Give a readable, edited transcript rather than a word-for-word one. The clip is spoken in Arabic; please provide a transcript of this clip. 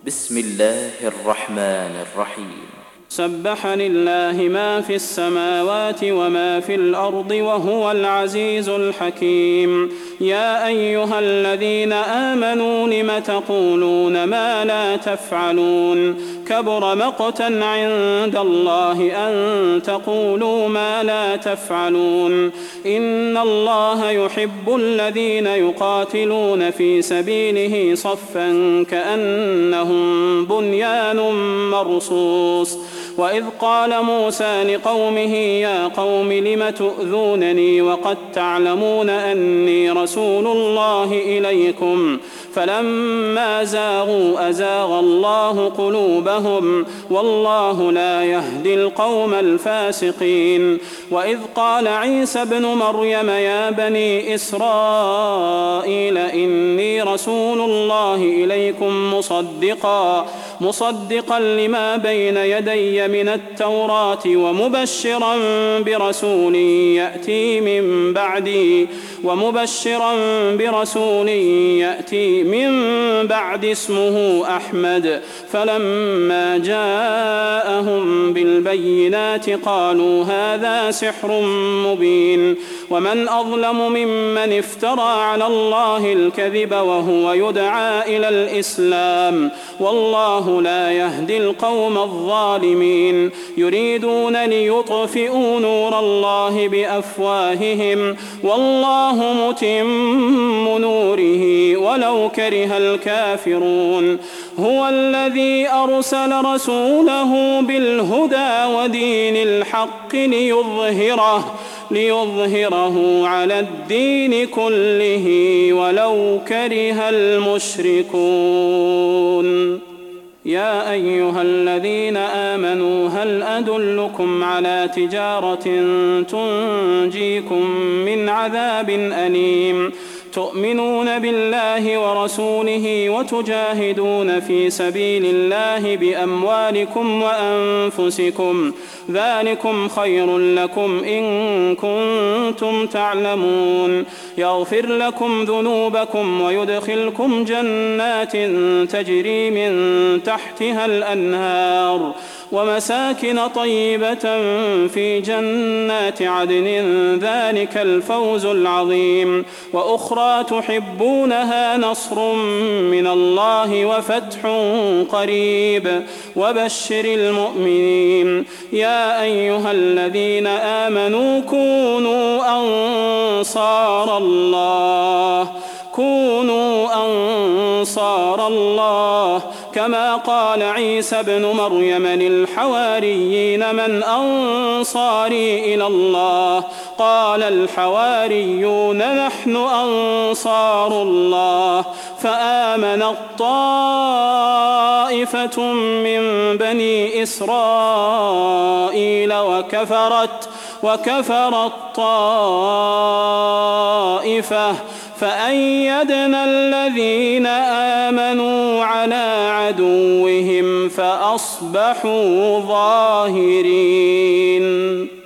بسم الله الرحمن الرحيم. سبح لله ما في السماوات وما في الأرض وهو العزيز الحكيم. يا أيها الذين آمنوا لم تقولون ما لا تفعلون؟ كبر مقتا عند الله أن تقولوا ما لا تفعلون. إن الله يحب الذين يقاتلون في سبيله صفا كأنهم بنيان مرصوص. وإذ قال موسى لقومه يا قوم لم تؤذونني وقد تعلمون أني رسول الله إليكم فلما زاغوا أزاغ الله قلوبهم والله لا يهدي القوم الفاسقين. وإذ قال عيسى ابن مريم يا بني إسرائيل إني رسول الله إليكم مصدقا لما بين يدي من التوراة ومبشرا برسول يأتي من بعد اسمه أحمد. فلما جاءهم بالبينات قالوا هذا سحر مبين. ومن أظلم ممن افترى على الله الكذب وهو يدعى إلى الإسلام والله لا يهدي القوم الظالمين. يريدون ليطفئوا نور الله بأفواههم والله متم نوره ولو كره الكافرون. هو الذي أرسل رسوله بالهدى ودين الحق ليظهره على الدين كله ولو كره المشركون. يا أيها الذين آمنوا هل أدلكم على تجارة تنجيكم من عذاب أليم؟ تؤمنون بالله ورسوله وتجاهدون في سبيل الله بأموالكم وأنفسكم ذلكم خير لكم إن كنتم تعلمون. يغفر لكم ذنوبكم ويدخلكم جنات تجري من تحتها الأنهار ومساكن طيبة في جنات عدن ذلك الفوز العظيم. وأخرى تحبونها نصر من الله وفتح قريب وبشر المؤمنين. يا أيها الذين آمنوا كونوا أنصار الله كما قال عيسى ابن مريم للحواريين من أنصاري إلى الله؟ قال الحواريون نحن أنصار الله. فآمنت طائفة من بني إسرائيل وكفرت طائفة فأيدنا الذين آمنوا على عدوهم فأصبحوا ظاهرين.